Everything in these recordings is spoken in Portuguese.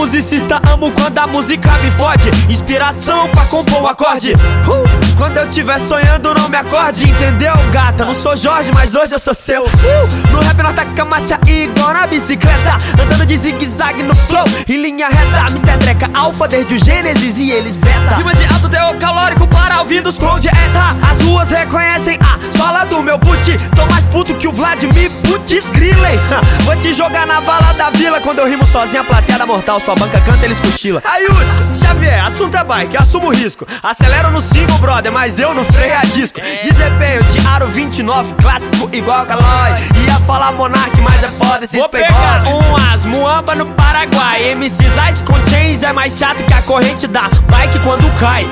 musicista, amo quando a música me fode. Inspiração pra compor um acorde. Quando eu tiver sonhando não me acorde, entendeu, gata? Não sou Jorge, mas hoje eu sou seu. No rap nós taca marcha igual na bicicleta, andando de zigue-zague no flow, em linha reta. Mr. Dreca, alfa desde o Gênesis e eles beta. Rimas de alto teor calórico para ouvidos com dieta. As ruas reconhecem a sola do meu boot. Tô mais puto que o Vladimir Putz Grillen. Vou te jogar na vala da vila. Quando eu rimo sozinho, a plateada mortal, sua banca canta, eles cochila. Aí, Hudson, Xavier, assunto é bike, assumo o risco. Acelero no single, brother, mas eu no freio a disco. Desempenho de aro 29, clássico igual Calói. Ia falar Monark, mas é foda esses playboy. Vou pegar um Asmuamba no Paraguai. MCs Ice com Chains é mais chato que a corrente da bike quando cai.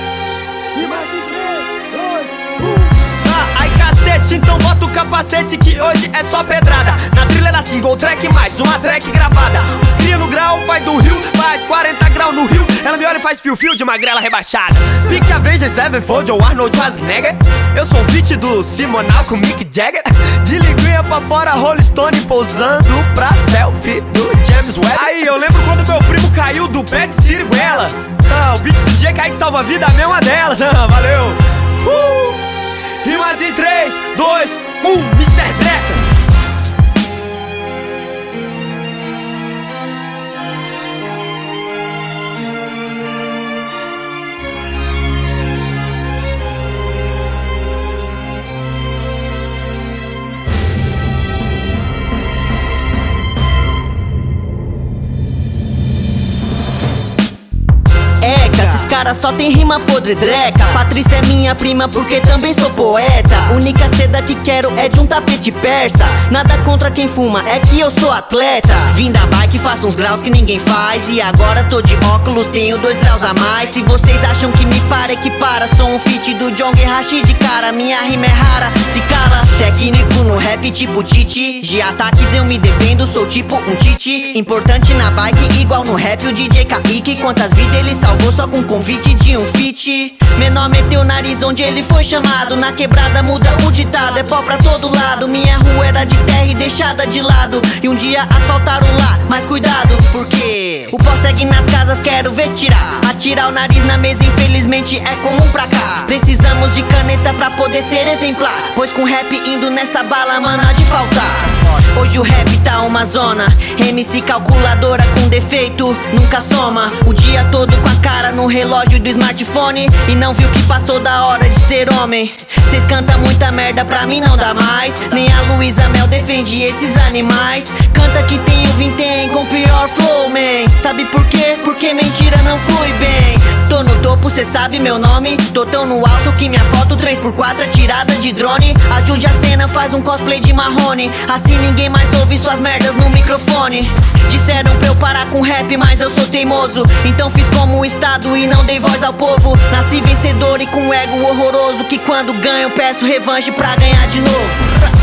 Ai cacete, então bota o capacete que hoje é só pedrada. Na trilha da single track, mais uma track gravada. Os cria no grau, vai do Rio, faz 40 graus no Rio. Ela me olha e faz fio-fio de magrela rebaixada. Pique a Avengers Sevenfold ou Arnold Schwarzenegger. Eu sou o feat do Simonal com Mick Jagger. De linguinha pra fora, Rolling Stone pousando pra selfie do James Webb. Aí eu lembro quando meu primo caiu do pé de Siriguela. O beat do DJ Kaique salva a vida, é uma delas. Valeu! Rimas em 3, 2, 1, Mr. Dreca. Cara, só tem rima podre, Dreca. Patrícia é minha prima porque também sou poeta. Única seda que quero é de um tapete persa. Nada contra quem fuma, é que eu sou atleta. Vim da bike, faço uns graus que ninguém faz. E agora tô de óculos, tenho 2 graus a mais. Se vocês acham que me para, equipara. Sou um feat do Jong Rashid, cara. Minha rima é rara, se cala. Técnico no rap tipo Titi. De ataques eu me defendo, sou tipo um Titi. Importante na bike, igual no rap o DJ Kaique. Quantas vidas ele salvou só com convite de um feat. Menor meteu o nariz onde ele foi chamado. Na quebrada muda o ditado, é pó pra todo lado. Minha rua era de terra e deixada de lado. E um dia asfaltaram lá, mas cuidado, porque o pó segue nas casas, quero ver tirar. Atirar o nariz na mesa, infelizmente é comum pra cá. Precisamos de caneta pra poder ser exemplar. Pois com rap indo nessa bala, mano, há de faltar. Hoje o rap tá uma zona. MC calculadora com defeito, nunca soma. O dia todo com a cara no relógio do smartphone e não viu que passou da hora de ser homem. Cês cantam muita merda, pra mim não dá mais. Nem a Luísa Mel defende esses animais. Canta que tem o vintém com pior flow, man. Sabe por quê? Porque mentira não flui bem. Tô no topo, cê sabe meu nome. Tô tão no alto que minha foto 3x4 é tirada de drone. Ajude a cena, faz um cosplay de Marrone. Assim ninguém mais ouve suas merdas no microfone. Disseram pra eu parar com rap, mas eu sou teimoso. Então fiz como o Estado e não dei voz ao povo. Nasci vencedor e com ego horroroso, que quando ganho peço revanche pra ganhar de novo.